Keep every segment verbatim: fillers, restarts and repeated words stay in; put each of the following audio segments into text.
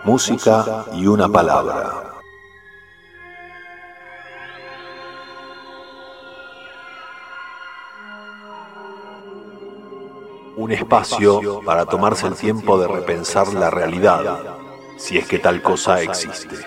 música y una palabra. Un espacio para tomarse el tiempo de repensar la realidad, si es que tal cosa existe.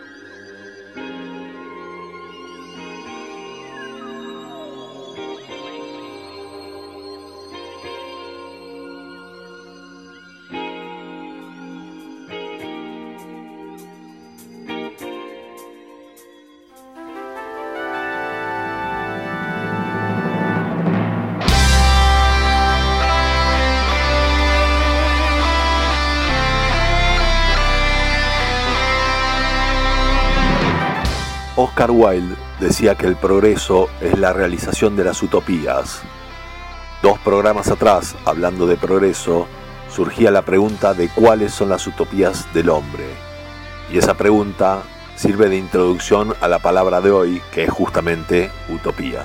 Oscar Wilde decía que el progreso es la realización de las utopías. Dos programas atrás, hablando de progreso, surgía la pregunta de cuáles son las utopías del hombre. Y esa pregunta sirve de introducción a la palabra de hoy, que es justamente utopía.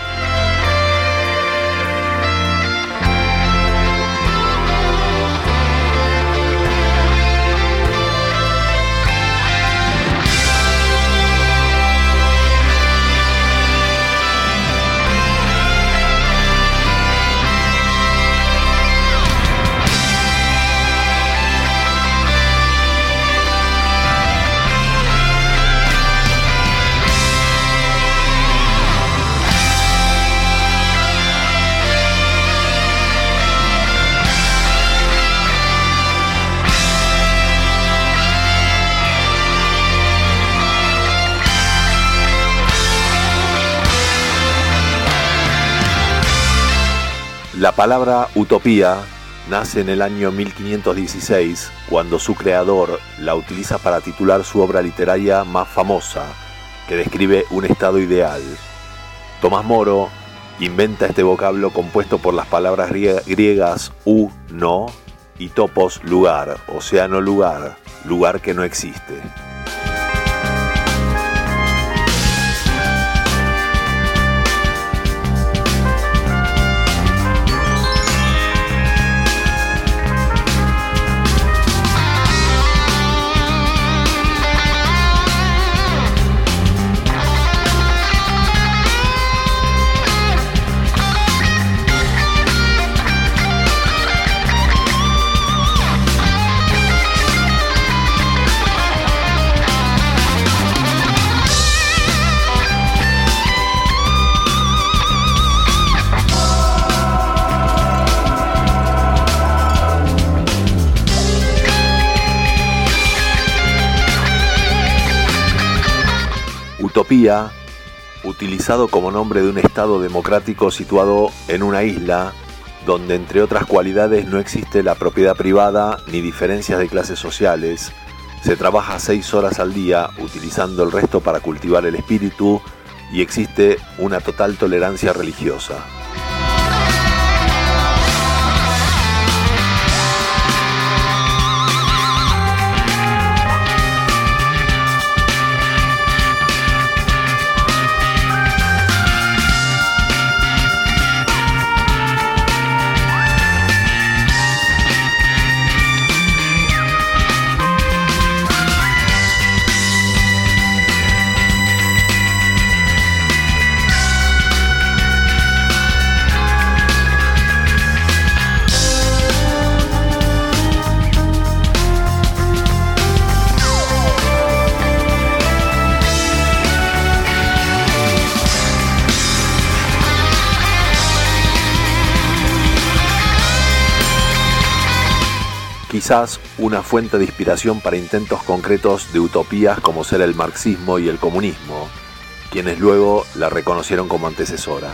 La palabra utopía nace en el año mil quinientos dieciséis, cuando su creador la utiliza para titular su obra literaria más famosa, que describe un estado ideal. Tomás Moro inventa este vocablo compuesto por las palabras griegas u, no, y topos, lugar, océano, lugar, lugar que no existe. Utopía, utilizado como nombre de un estado democrático situado en una isla, donde entre otras cualidades no existe la propiedad privada ni diferencias de clases sociales, se trabaja seis horas al día utilizando el resto para cultivar el espíritu y existe una total tolerancia religiosa. Quizás una fuente de inspiración para intentos concretos de utopías como ser el marxismo y el comunismo, quienes luego la reconocieron como antecesora.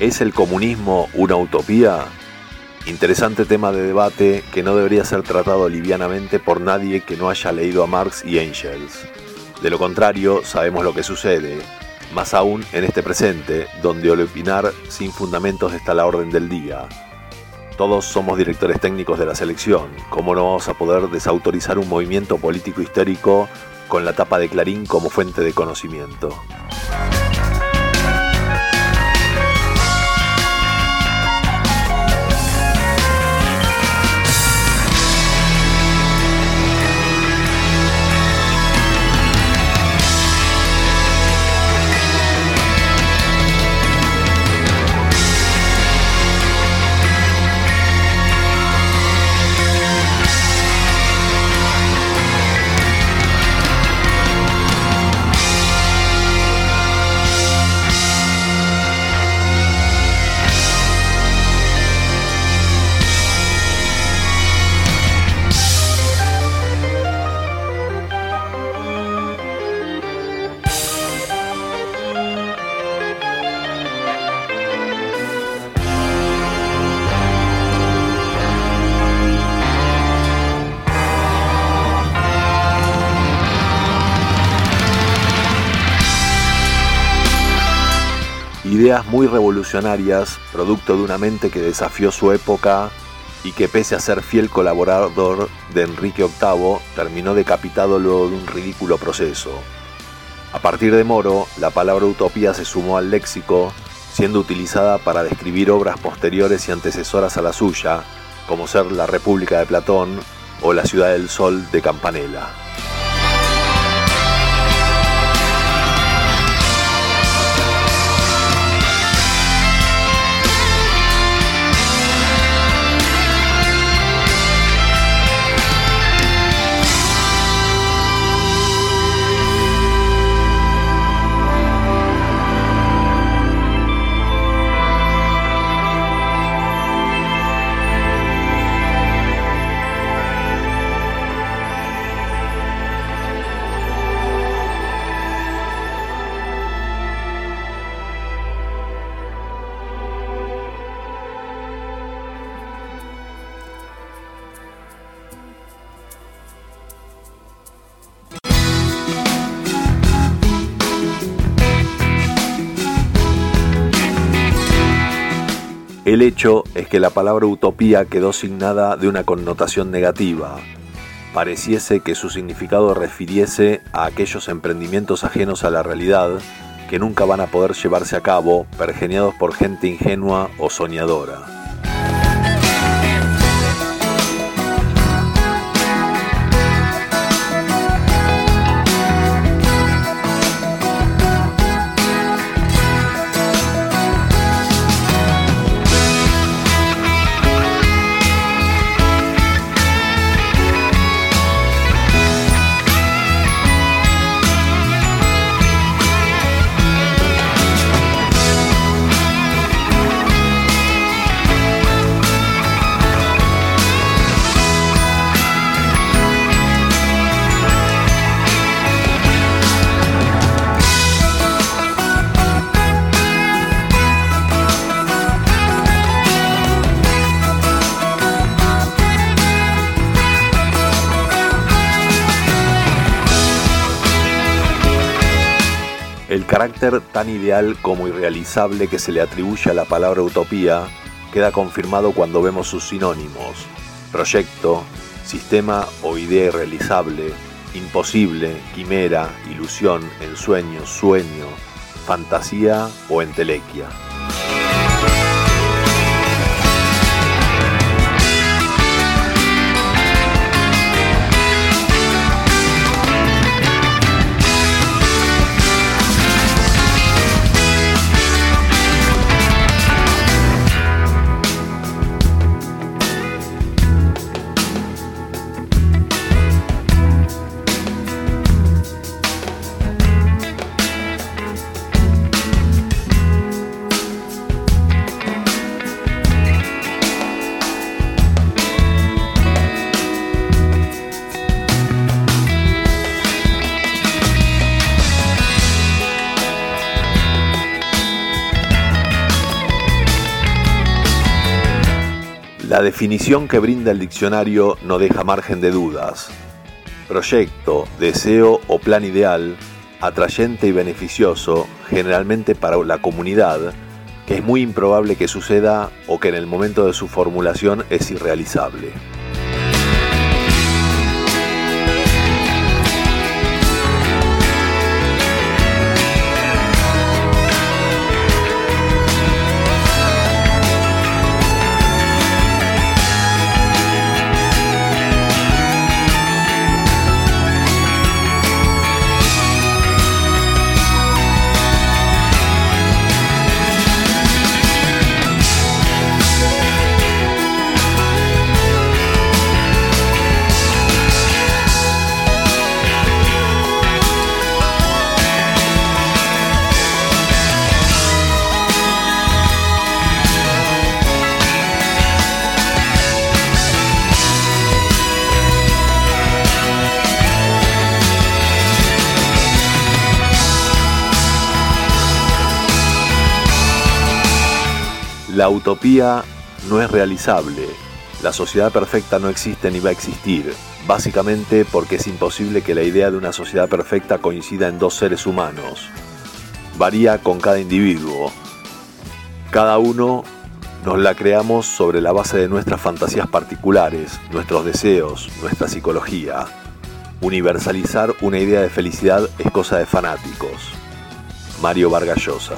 ¿Es el comunismo una utopía? Interesante tema de debate que no debería ser tratado livianamente por nadie que no haya leído a Marx y Engels. De lo contrario, sabemos lo que sucede, más aún en este presente, donde al opinar sin fundamentos está a la orden del día. Todos somos directores técnicos de la selección, ¿cómo no vamos a poder desautorizar un movimiento político histórico con la tapa de Clarín como fuente de conocimiento? Ideas muy revolucionarias, producto de una mente que desafió su época y que pese a ser fiel colaborador de Enrique octavo, terminó decapitado luego de un ridículo proceso. A partir de Moro, la palabra utopía se sumó al léxico, siendo utilizada para describir obras posteriores y antecesoras a la suya, como ser La República de Platón o La Ciudad del Sol de Campanella. El hecho es que la palabra utopía quedó signada de una connotación negativa. Pareciese que su significado refiriese a aquellos emprendimientos ajenos a la realidad que nunca van a poder llevarse a cabo, pergeñados por gente ingenua o soñadora. El carácter tan ideal como irrealizable que se le atribuye a la palabra utopía queda confirmado cuando vemos sus sinónimos: proyecto, sistema o idea irrealizable, imposible, quimera, ilusión, ensueño, sueño, fantasía o entelequia. La definición que brinda el diccionario no deja margen de dudas. Proyecto, deseo o plan ideal, atrayente y beneficioso, generalmente para la comunidad, que es muy improbable que suceda o que en el momento de su formulación es irrealizable. La utopía no es realizable. La sociedad perfecta no existe ni va a existir, básicamente porque es imposible que la idea de una sociedad perfecta coincida en dos seres humanos. Varía con cada individuo. Cada uno nos la creamos sobre la base de nuestras fantasías particulares, nuestros deseos, nuestra psicología. Universalizar una idea de felicidad es cosa de fanáticos. Mario Vargas Llosa.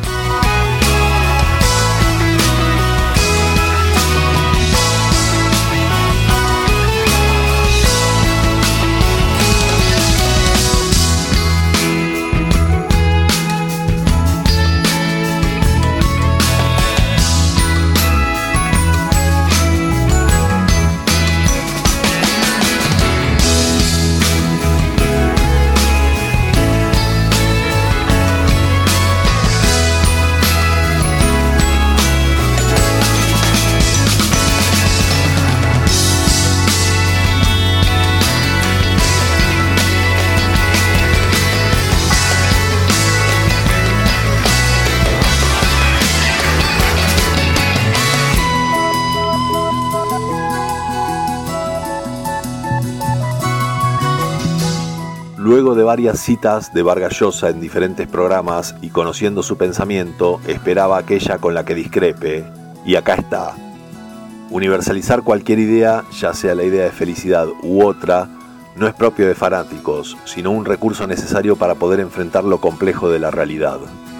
Luego de varias citas de Vargas Llosa en diferentes programas y conociendo su pensamiento, esperaba aquella con la que discrepe, y acá está. Universalizar cualquier idea, ya sea la idea de felicidad u otra, no es propio de fanáticos, sino un recurso necesario para poder enfrentar lo complejo de la realidad.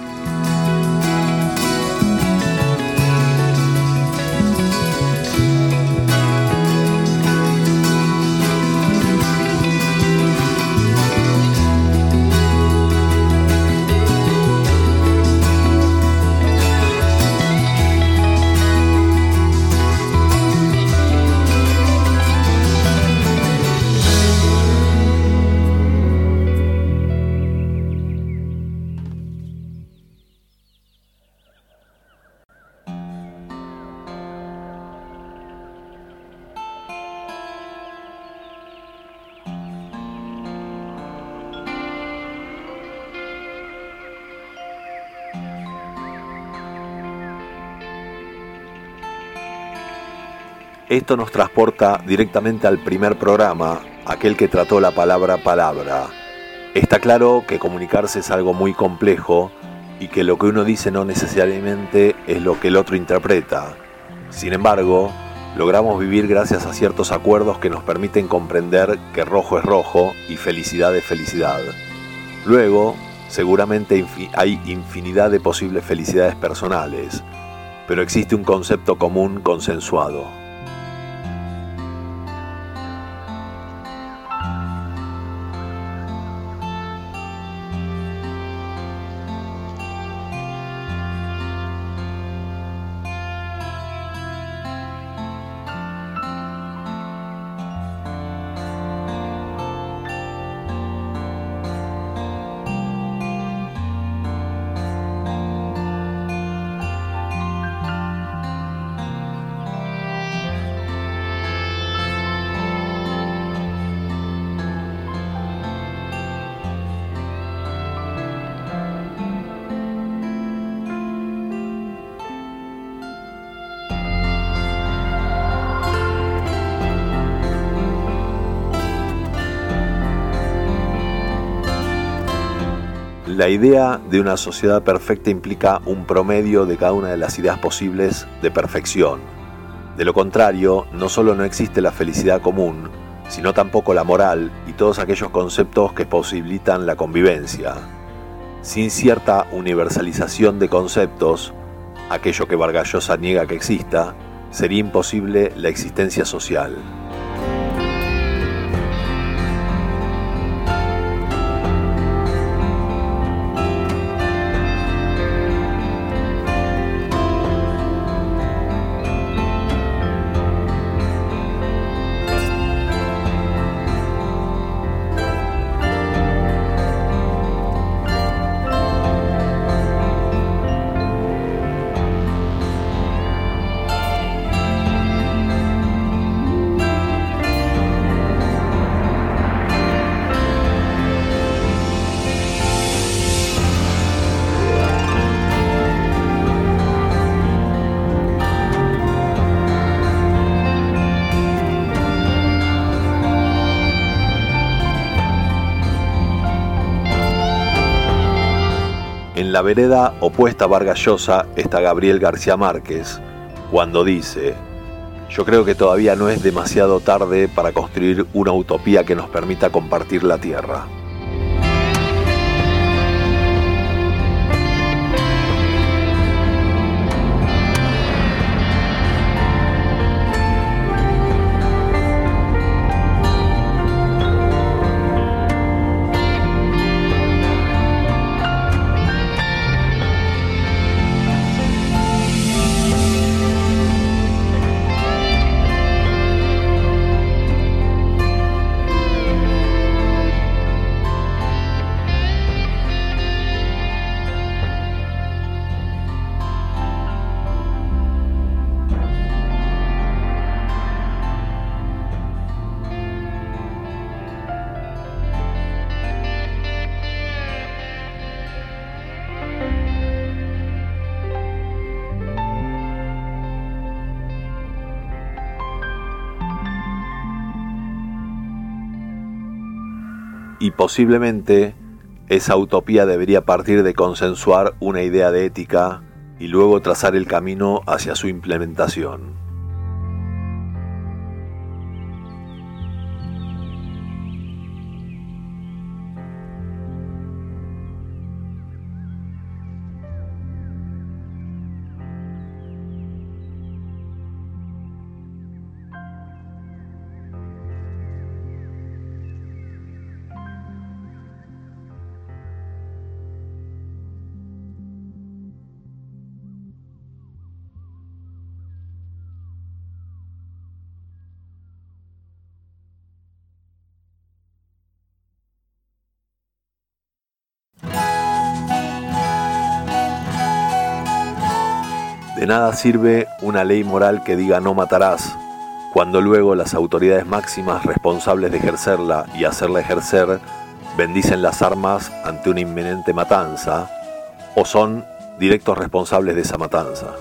Esto nos transporta directamente al primer programa, aquel que trató la palabra palabra. Está claro que comunicarse es algo muy complejo y que lo que uno dice no necesariamente es lo que el otro interpreta. Sin embargo, logramos vivir gracias a ciertos acuerdos que nos permiten comprender que rojo es rojo y felicidad es felicidad. Luego, seguramente hay infinidad de posibles felicidades personales, pero existe un concepto común consensuado. La idea de una sociedad perfecta implica un promedio de cada una de las ideas posibles de perfección. De lo contrario, no solo no existe la felicidad común, sino tampoco la moral y todos aquellos conceptos que posibilitan la convivencia. Sin cierta universalización de conceptos, aquello que Vargas Llosa niega que exista, sería imposible la existencia social. En la vereda opuesta a Vargas Llosa está Gabriel García Márquez, cuando dice: yo creo que todavía no es demasiado tarde para construir una utopía que nos permita compartir la tierra. Y posiblemente esa utopía debería partir de consensuar una idea de ética y luego trazar el camino hacia su implementación. De nada sirve una ley moral que diga no matarás, cuando luego las autoridades máximas responsables de ejercerla y hacerla ejercer bendicen las armas ante una inminente matanza o son directos responsables de esa matanza.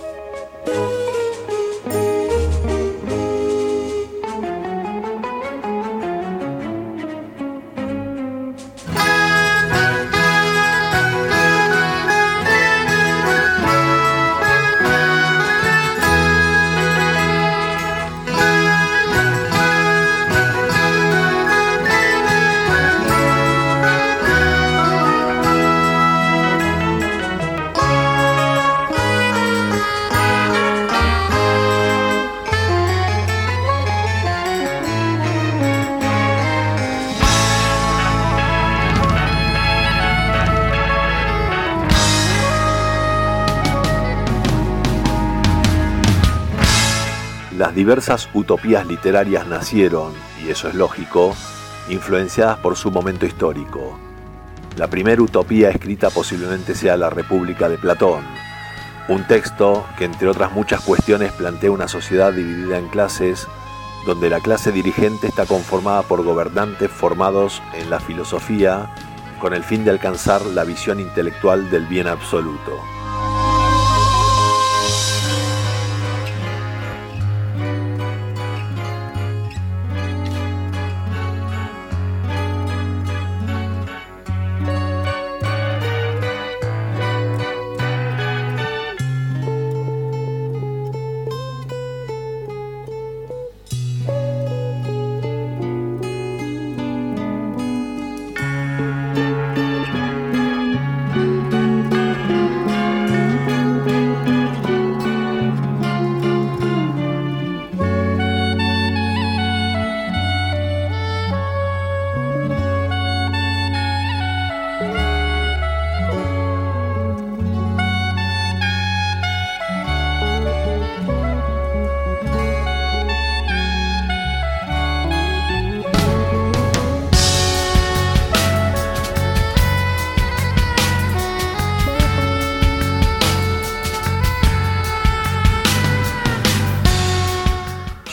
Las diversas utopías literarias nacieron, y eso es lógico, influenciadas por su momento histórico. La primera utopía escrita posiblemente sea La República de Platón, un texto que entre otras muchas cuestiones plantea una sociedad dividida en clases, donde la clase dirigente está conformada por gobernantes formados en la filosofía con el fin de alcanzar la visión intelectual del bien absoluto.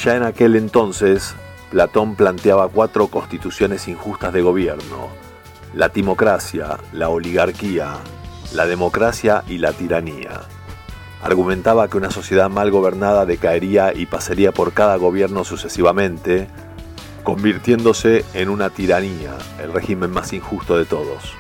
Ya en aquel entonces, Platón planteaba cuatro constituciones injustas de gobierno: la timocracia, la oligarquía, la democracia y la tiranía. Argumentaba que una sociedad mal gobernada decaería y pasaría por cada gobierno sucesivamente, convirtiéndose en una tiranía, el régimen más injusto de todos.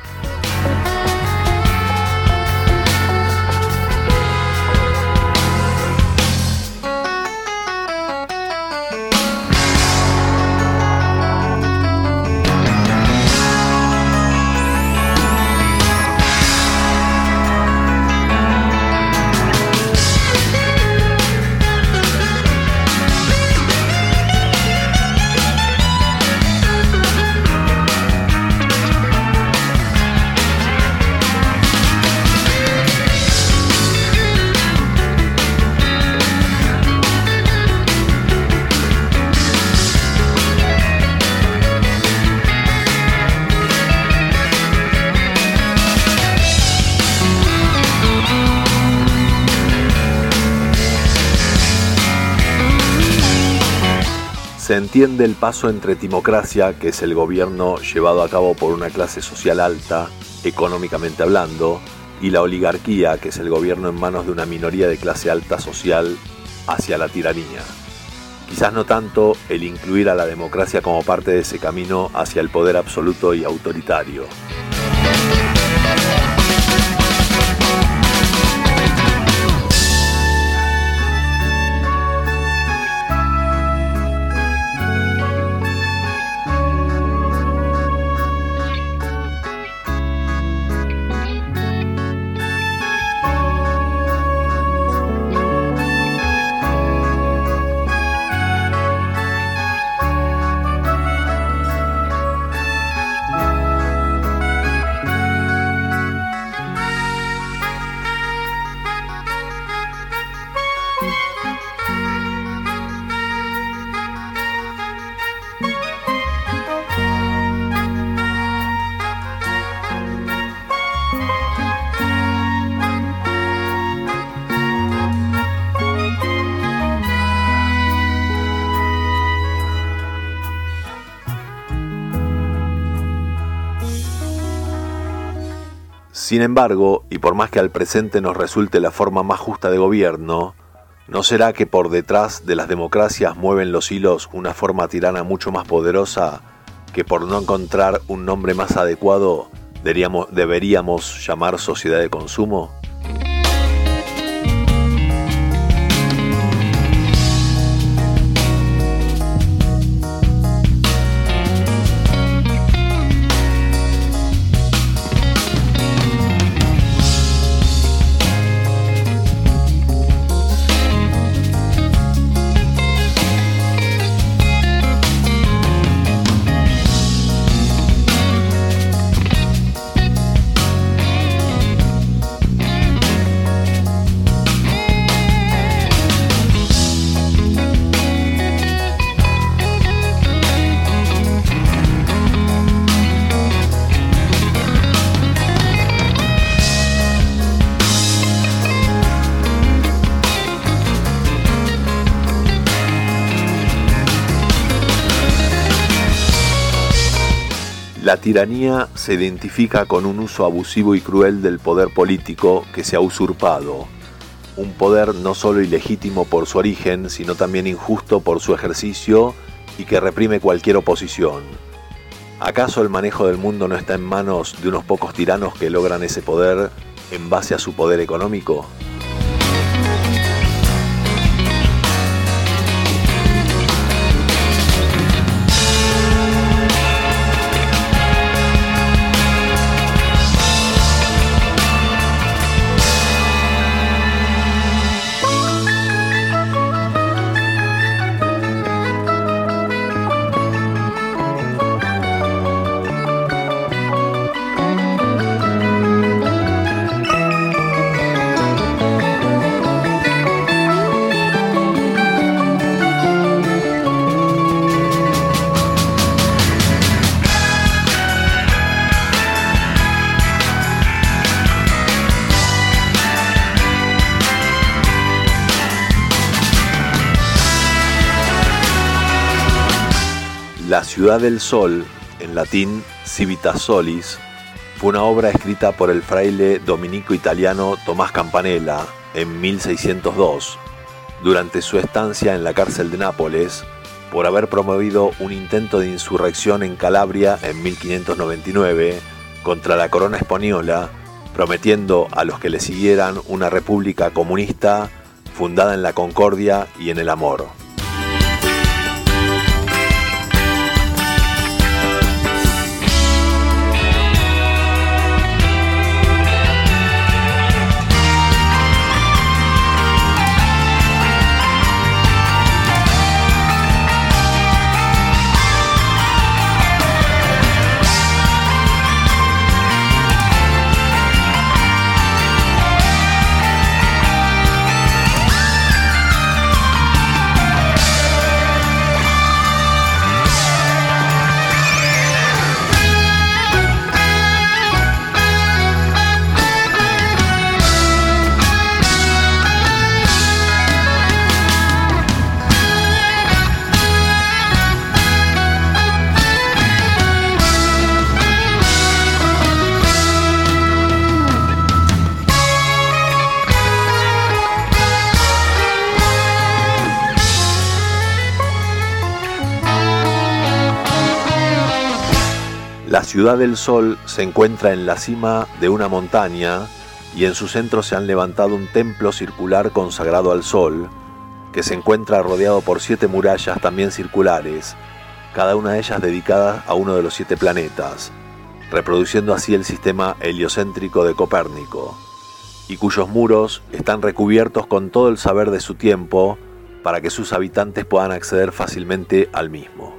Se entiende el paso entre timocracia, que es el gobierno llevado a cabo por una clase social alta, económicamente hablando, y la oligarquía, que es el gobierno en manos de una minoría de clase alta social, hacia la tiranía. Quizás no tanto el incluir a la democracia como parte de ese camino hacia el poder absoluto y autoritario. Sin embargo, y por más que al presente nos resulte la forma más justa de gobierno, ¿no será que por detrás de las democracias mueven los hilos una forma tirana mucho más poderosa que, por no encontrar un nombre más adecuado, deberíamos, deberíamos llamar sociedad de consumo? La tiranía se identifica con un uso abusivo y cruel del poder político que se ha usurpado, un poder no solo ilegítimo por su origen, sino también injusto por su ejercicio y que reprime cualquier oposición. ¿Acaso el manejo del mundo no está en manos de unos pocos tiranos que logran ese poder en base a su poder económico? Ciudad del Sol, en latín Civitas Solis, fue una obra escrita por el fraile dominico italiano Tomás Campanella en mil seiscientos dos, durante su estancia en la cárcel de Nápoles, por haber promovido un intento de insurrección en Calabria en mil quinientos noventa y nueve contra la corona española, prometiendo a los que le siguieran una república comunista fundada en la concordia y en el amor. La Ciudad del Sol se encuentra en la cima de una montaña y en su centro se han levantado un templo circular consagrado al Sol, que se encuentra rodeado por siete murallas también circulares, cada una de ellas dedicada a uno de los siete planetas, reproduciendo así el sistema heliocéntrico de Copérnico, y cuyos muros están recubiertos con todo el saber de su tiempo para que sus habitantes puedan acceder fácilmente al mismo.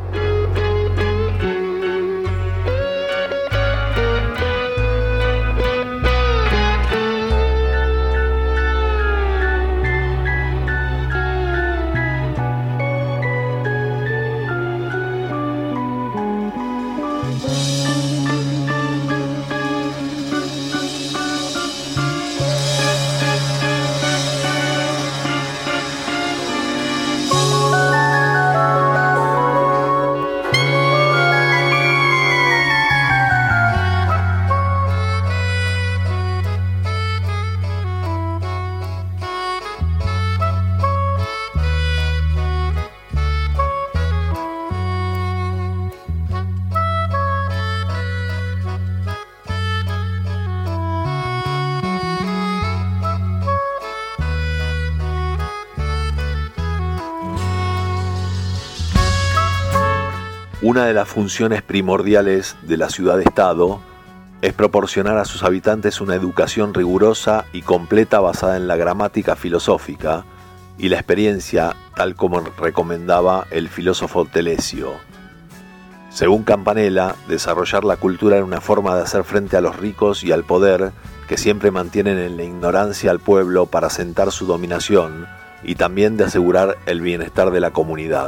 Una de las funciones primordiales de la ciudad-estado es proporcionar a sus habitantes una educación rigurosa y completa basada en la gramática filosófica y la experiencia, tal como recomendaba el filósofo Telesio. Según Campanella, desarrollar la cultura era una forma de hacer frente a los ricos y al poder que siempre mantienen en la ignorancia al pueblo para asentar su dominación y también de asegurar el bienestar de la comunidad.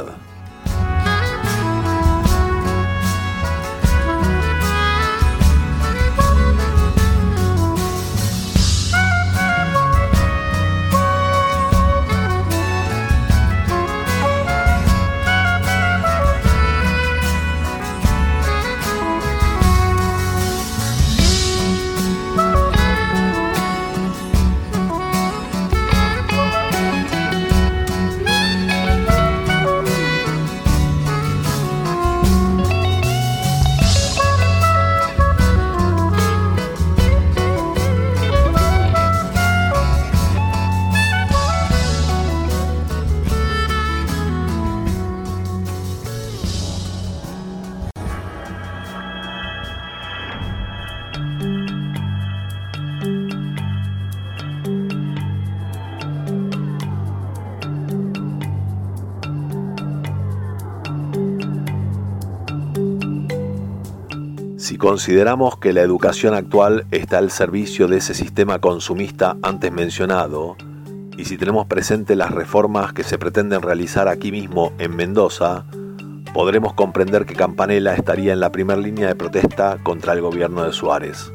Si consideramos que la educación actual está al servicio de ese sistema consumista antes mencionado, y si tenemos presente las reformas que se pretenden realizar aquí mismo en Mendoza, podremos comprender que Campanella estaría en la primera línea de protesta contra el gobierno de Suárez.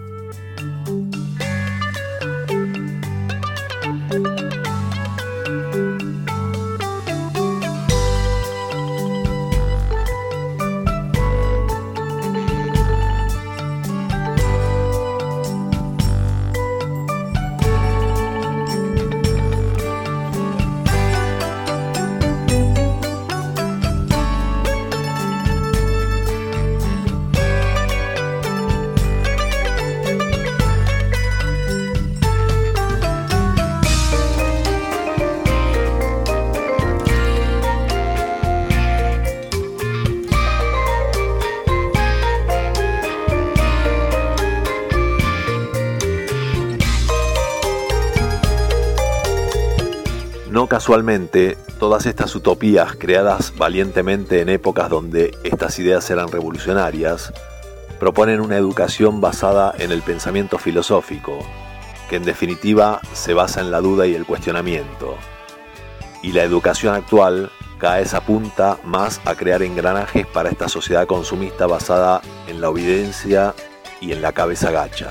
No casualmente, todas estas utopías creadas valientemente en épocas donde estas ideas eran revolucionarias, proponen una educación basada en el pensamiento filosófico, que en definitiva se basa en la duda y el cuestionamiento. Y la educación actual cada vez apunta más a crear engranajes para esta sociedad consumista basada en la obediencia y en la cabeza gacha.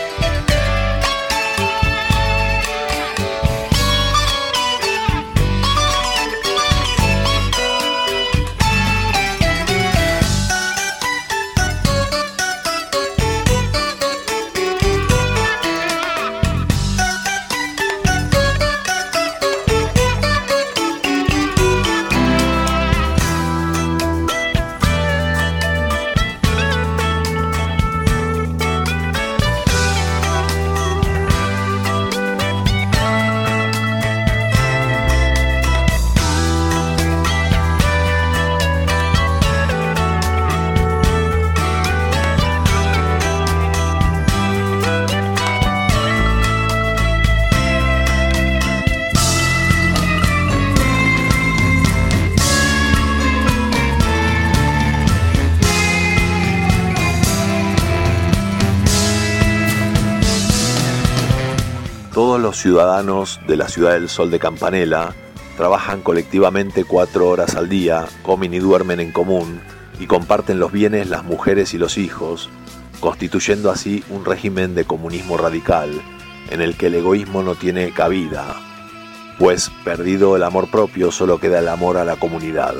Todos los ciudadanos de la Ciudad del Sol de Campanella trabajan colectivamente cuatro horas al día, comen y duermen en común y comparten los bienes, las mujeres y los hijos, constituyendo así un régimen de comunismo radical en el que el egoísmo no tiene cabida, pues perdido el amor propio solo queda el amor a la comunidad.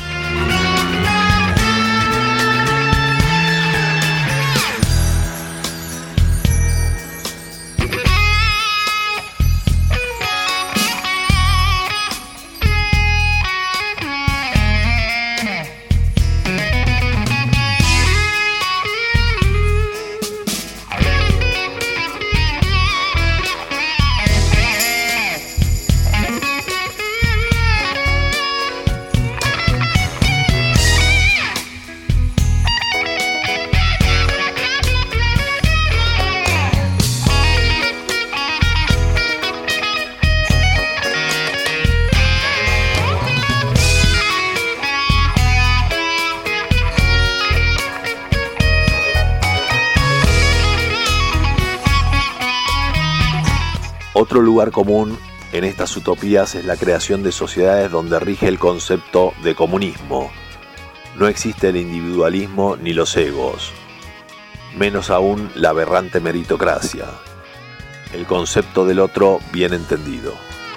Otro lugar común en estas utopías es la creación de sociedades donde rige el concepto de comunismo. No existe el individualismo ni los egos, menos aún la aberrante meritocracia. El concepto del otro bien entendido.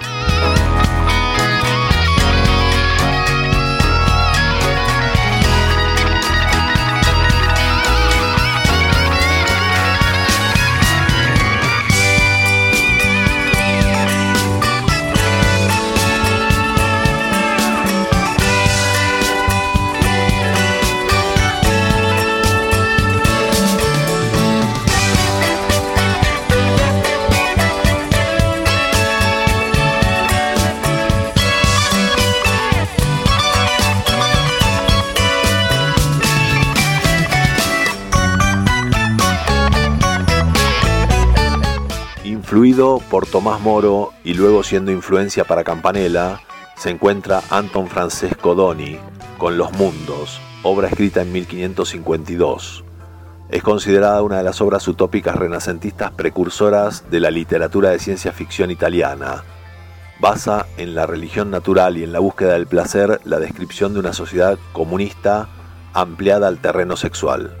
Influido por Tomás Moro y luego siendo influencia para Campanella, se encuentra Anton Francesco Doni con Los Mundos, obra escrita en mil quinientos cincuenta y dos. Es considerada una de las obras utópicas renacentistas precursoras de la literatura de ciencia ficción italiana. Basa en la religión natural y en la búsqueda del placer la descripción de una sociedad comunista ampliada al terreno sexual.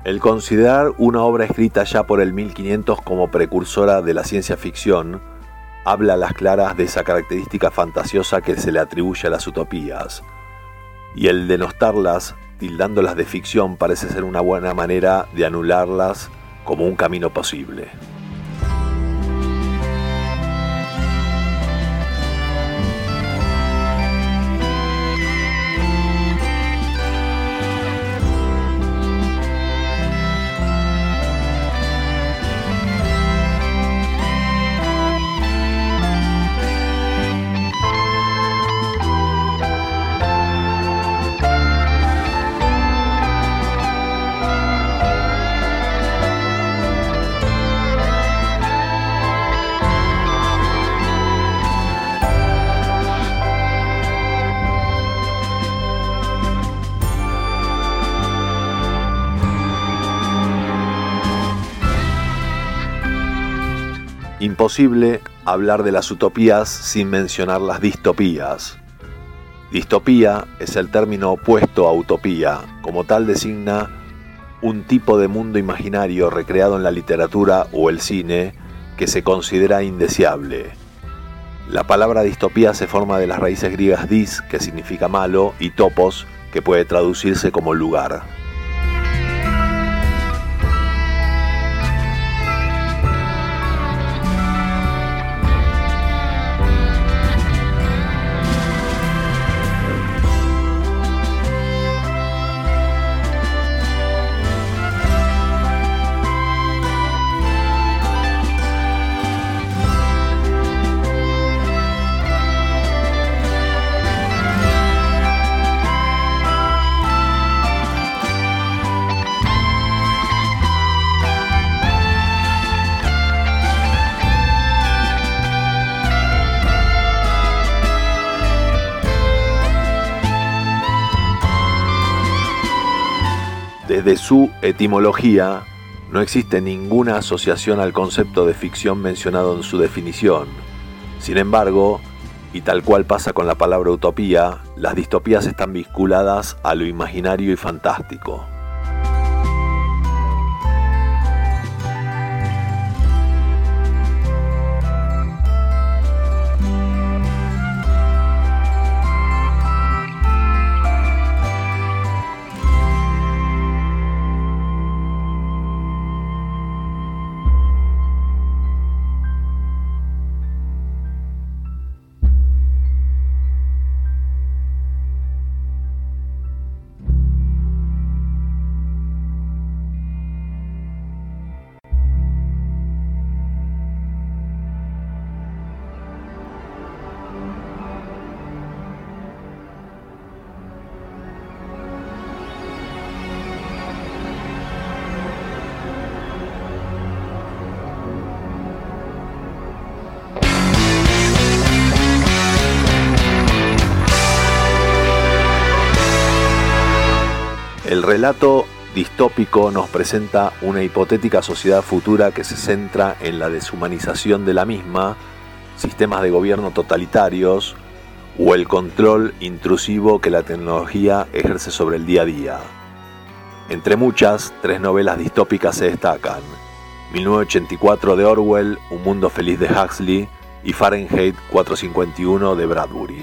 El considerar una obra escrita ya por el mil quinientos como precursora de la ciencia ficción habla a las claras de esa característica fantasiosa que se le atribuye a las utopías, y el denostarlas, tildándolas de ficción, parece ser una buena manera de anularlas como un camino posible. Imposible hablar de las utopías sin mencionar las distopías. Distopía es el término opuesto a utopía. Como tal designa un tipo de mundo imaginario recreado en la literatura o el cine que se considera indeseable. La palabra distopía se forma de las raíces griegas dis, que significa malo, y topos, que puede traducirse como lugar. Desde su etimología, no existe ninguna asociación al concepto de ficción mencionado en su definición. Sin embargo, y tal cual pasa con la palabra utopía, las distopías están vinculadas a lo imaginario y fantástico. El relato distópico nos presenta una hipotética sociedad futura que se centra en la deshumanización de la misma, sistemas de gobierno totalitarios o el control intrusivo que la tecnología ejerce sobre el día a día. Entre muchas, tres novelas distópicas se destacan: mil novecientos ochenta y cuatro de Orwell, Un mundo feliz de Huxley y Fahrenheit cuatrocientos cincuenta y uno de Bradbury.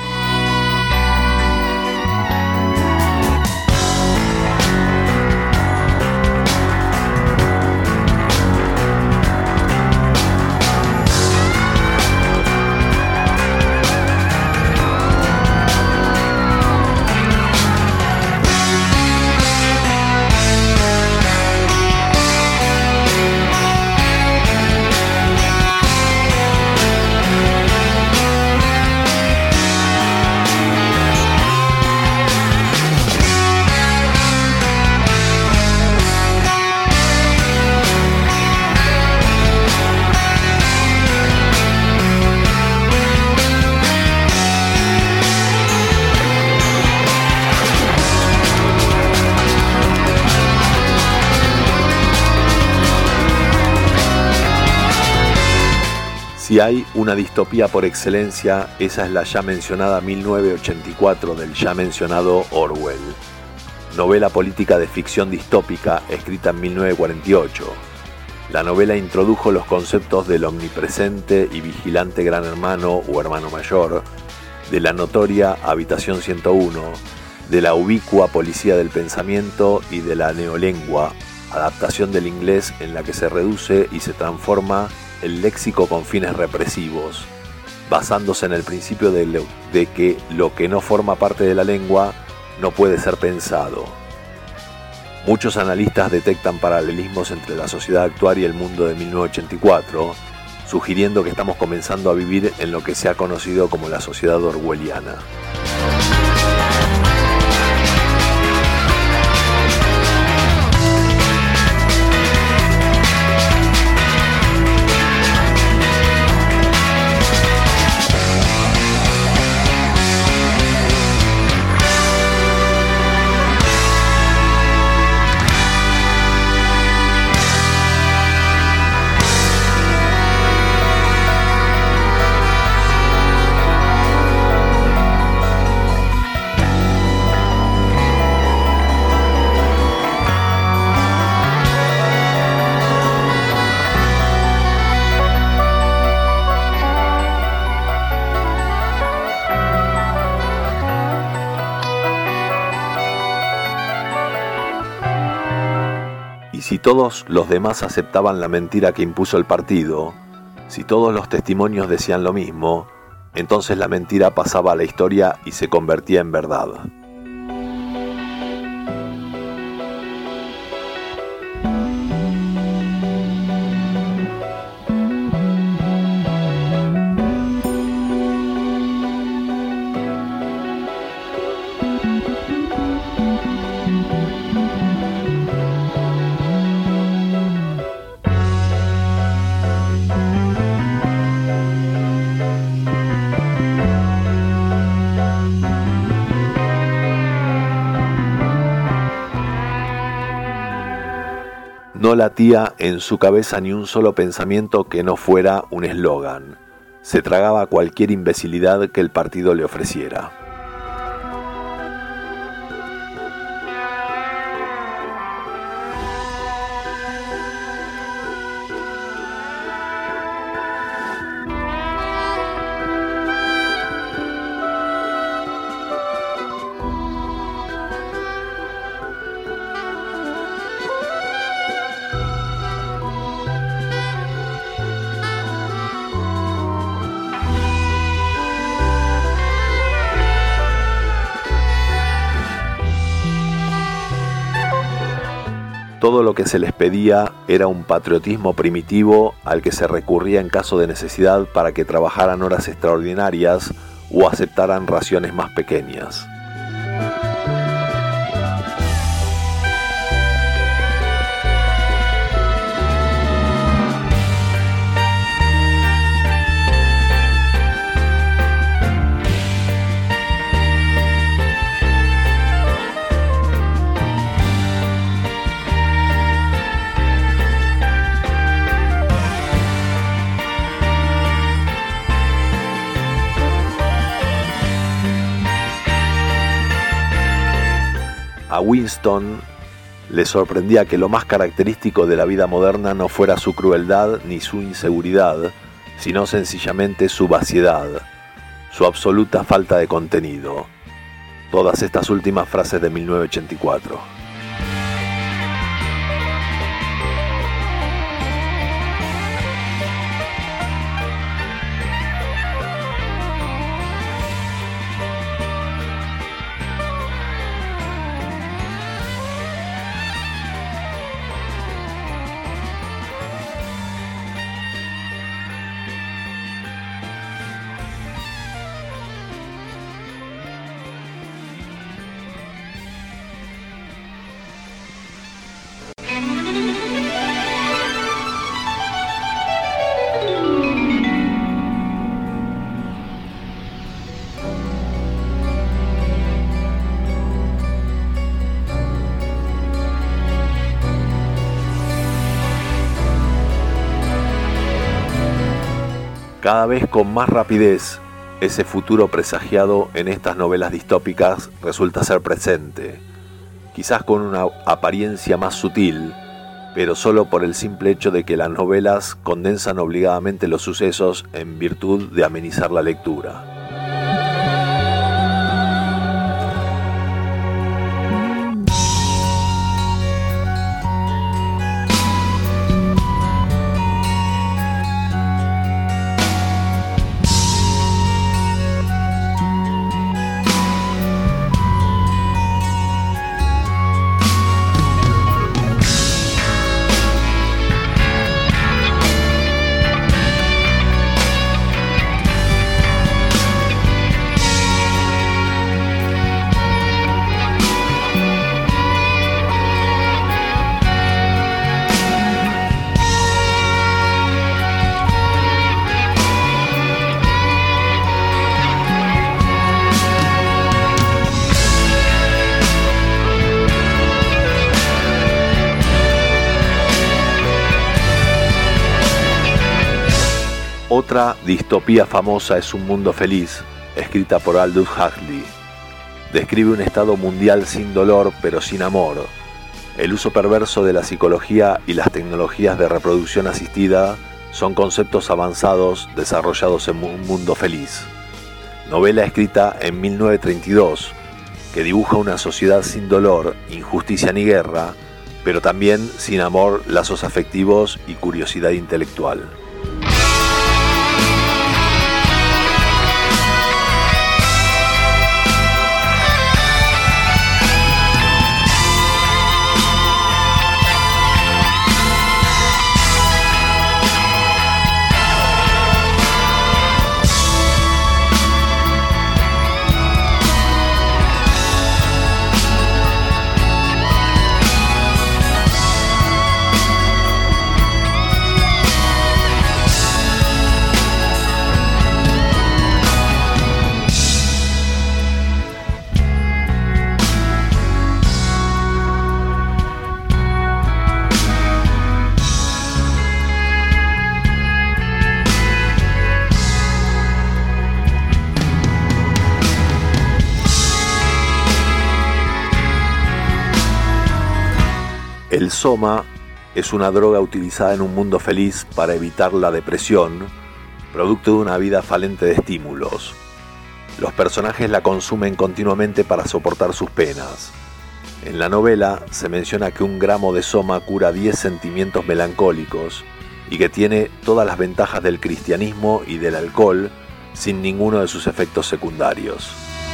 Si hay una distopía por excelencia, esa es la ya mencionada mil novecientos ochenta y cuatro del ya mencionado Orwell. novela política de ficción distópica escrita en mil novecientos cuarenta y ocho. La novela introdujo los conceptos del omnipresente y vigilante gran hermano o hermano mayor, de la notoria Habitación ciento uno, de la ubicua Policía del Pensamiento y de la neolengua, adaptación del inglés en la que se reduce y se transforma el léxico con fines represivos, basándose en el principio de, lo, de que lo que no forma parte de la lengua no puede ser pensado. Muchos analistas detectan paralelismos entre la sociedad actual y el mundo de mil novecientos ochenta y cuatro, sugiriendo que estamos comenzando a vivir en lo que se ha conocido como la sociedad orwelliana. Si todos los demás aceptaban la mentira que impuso el partido, si todos los testimonios decían lo mismo, entonces la mentira pasaba a la historia y se convertía en verdad. No latía en su cabeza ni un solo pensamiento que no fuera un eslogan. Se tragaba cualquier imbecilidad que el partido le ofreciera. Todo lo que se les pedía era un patriotismo primitivo al que se recurría en caso de necesidad para que trabajaran horas extraordinarias o aceptaran raciones más pequeñas. A Winston le sorprendía que lo más característico de la vida moderna no fuera su crueldad ni su inseguridad, sino sencillamente su vaciedad, su absoluta falta de contenido. Todas estas últimas frases de mil novecientos ochenta y cuatro. Cada vez con más rapidez, ese futuro presagiado en estas novelas distópicas resulta ser presente. quizás con una apariencia más sutil, pero solo por el simple hecho de que las novelas condensan obligadamente los sucesos en virtud de amenizar la lectura. Otra distopía famosa es Un Mundo Feliz, escrita por Aldous Huxley. Describe un estado mundial sin dolor pero sin amor. El uso perverso de la psicología y las tecnologías de reproducción asistida son conceptos avanzados desarrollados en Un Mundo Feliz. Novela escrita en mil novecientos treinta y dos, que dibuja una sociedad sin dolor, injusticia ni guerra, pero también sin amor, lazos afectivos y curiosidad intelectual. El soma es una droga utilizada en Un Mundo Feliz para evitar la depresión, producto de una vida falente de estímulos. Los personajes la consumen continuamente para soportar sus penas. En la novela se menciona que un gramo de soma cura diez sentimientos melancólicos y que tiene todas las ventajas del cristianismo y del alcohol sin ninguno de sus efectos secundarios.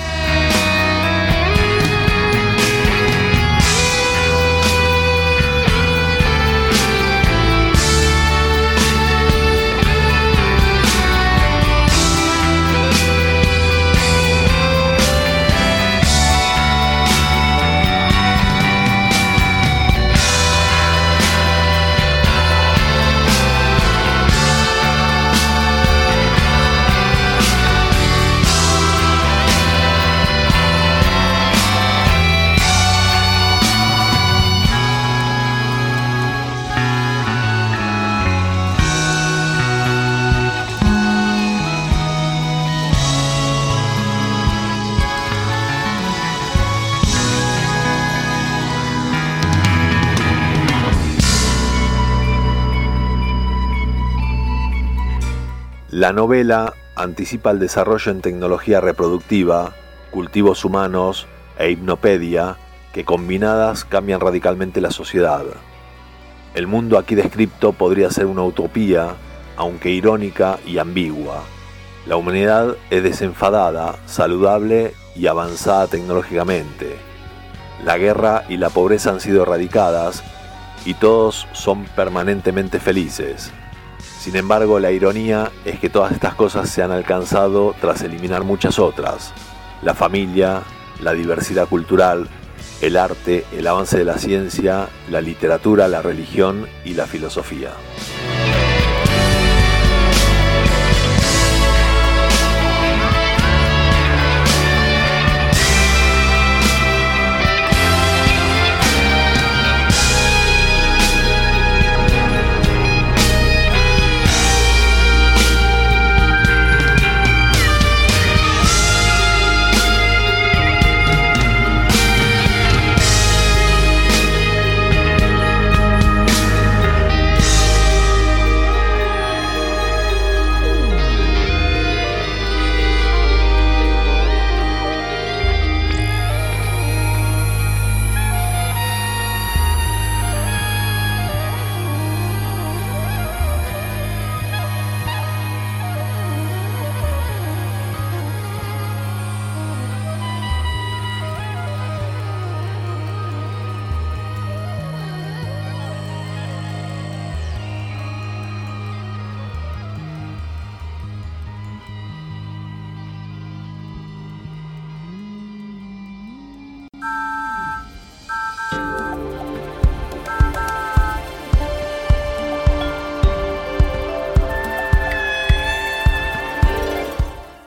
La novela anticipa el desarrollo en tecnología reproductiva, cultivos humanos e hipnopedia que combinadas cambian radicalmente la sociedad. El mundo aquí descrito podría ser una utopía, aunque irónica y ambigua. La humanidad es desenfadada, saludable y avanzada tecnológicamente. La guerra y la pobreza han sido erradicadas y todos son permanentemente felices. Sin embargo, la ironía es que todas estas cosas se han alcanzado tras eliminar muchas otras: la familia, la diversidad cultural, el arte, el avance de la ciencia, la literatura, la religión y la filosofía.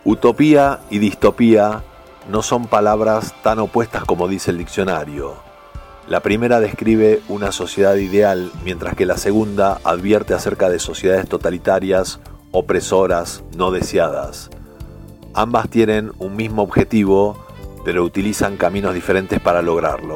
Utopía y distopía no son palabras tan opuestas como dice el diccionario. La primera describe una sociedad ideal, mientras que la segunda advierte acerca de sociedades totalitarias, opresoras, no deseadas. Ambas tienen un mismo objetivo, pero utilizan caminos diferentes para lograrlo.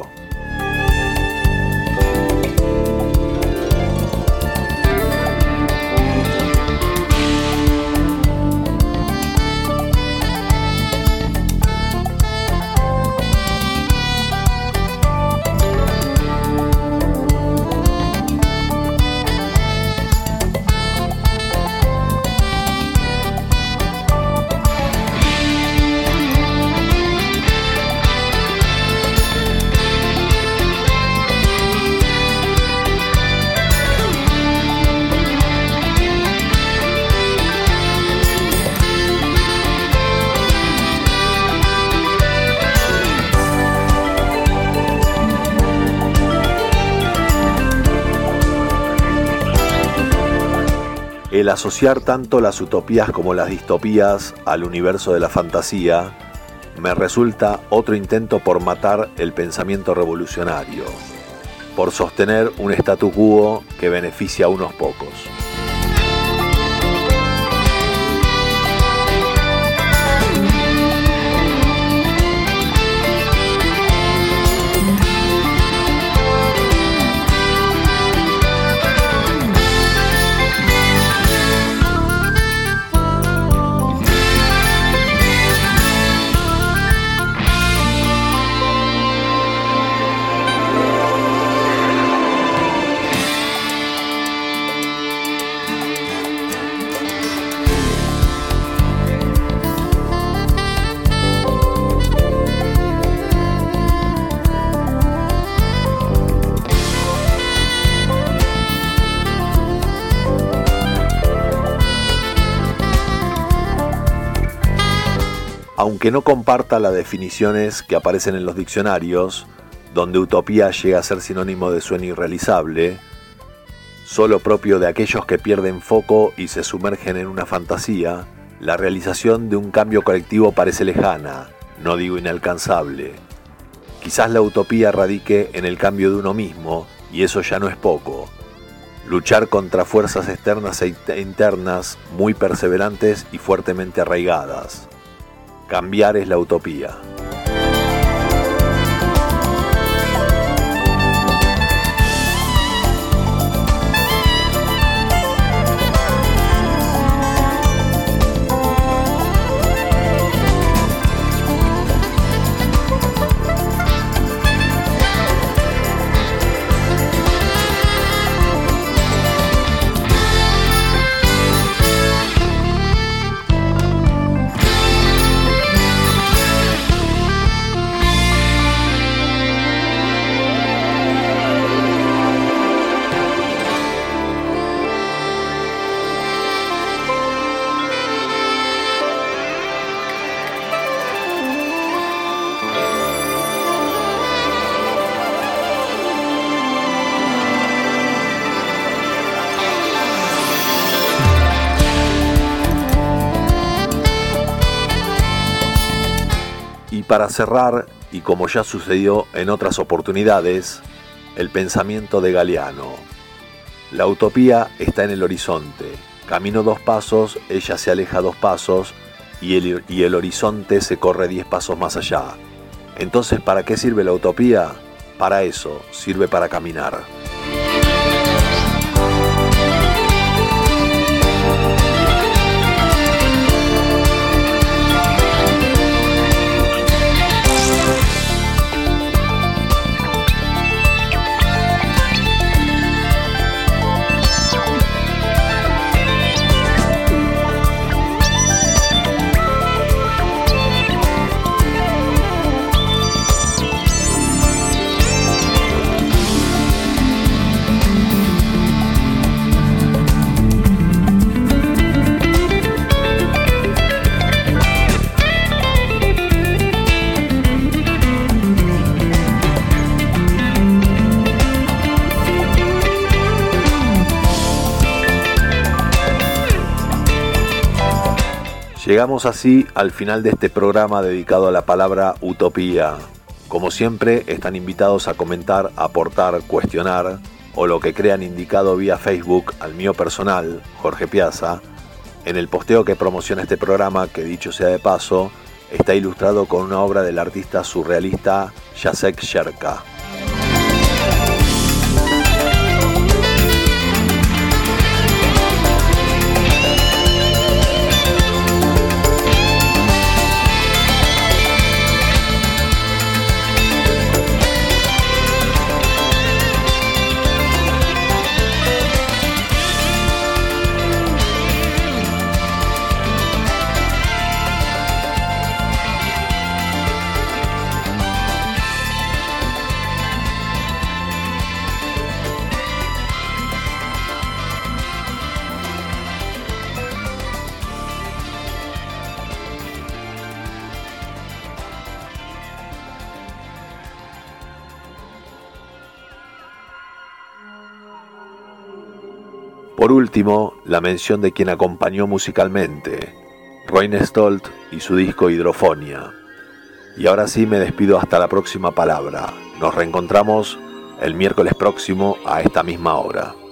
El asociar tanto las utopías como las distopías al universo de la fantasía me resulta otro intento por matar el pensamiento revolucionario, por sostener un statu quo que beneficia a unos pocos. Aunque no comparta las definiciones que aparecen en los diccionarios, donde utopía llega a ser sinónimo de sueño irrealizable, solo propio de aquellos que pierden foco y se sumergen en una fantasía, la realización de un cambio colectivo parece lejana, no digo inalcanzable. Quizás la utopía radique en el cambio de uno mismo, y eso ya no es poco. Luchar contra fuerzas externas e internas muy perseverantes y fuertemente arraigadas. Cambiar es la utopía. Y para cerrar, y como ya sucedió en otras oportunidades, el pensamiento de Galeano. La utopía está en el horizonte. Camino dos pasos, ella se aleja dos pasos y el, y el horizonte se corre diez pasos más allá. Entonces, ¿para qué sirve la utopía? Para eso, sirve para caminar. Llegamos así al final de este programa dedicado a la palabra utopía. Como siempre, están invitados a comentar, aportar, cuestionar o lo que crean indicado vía Facebook al mío personal, Jorge Piazza, en el posteo que promociona este programa, que dicho sea de paso, está ilustrado con una obra del artista surrealista Jacek Sherka. Por último, la mención de quien acompañó musicalmente, Roine Stolt y su disco Hidrofonia. Y ahora sí me despido hasta la próxima palabra. Nos reencontramos el miércoles próximo a esta misma hora.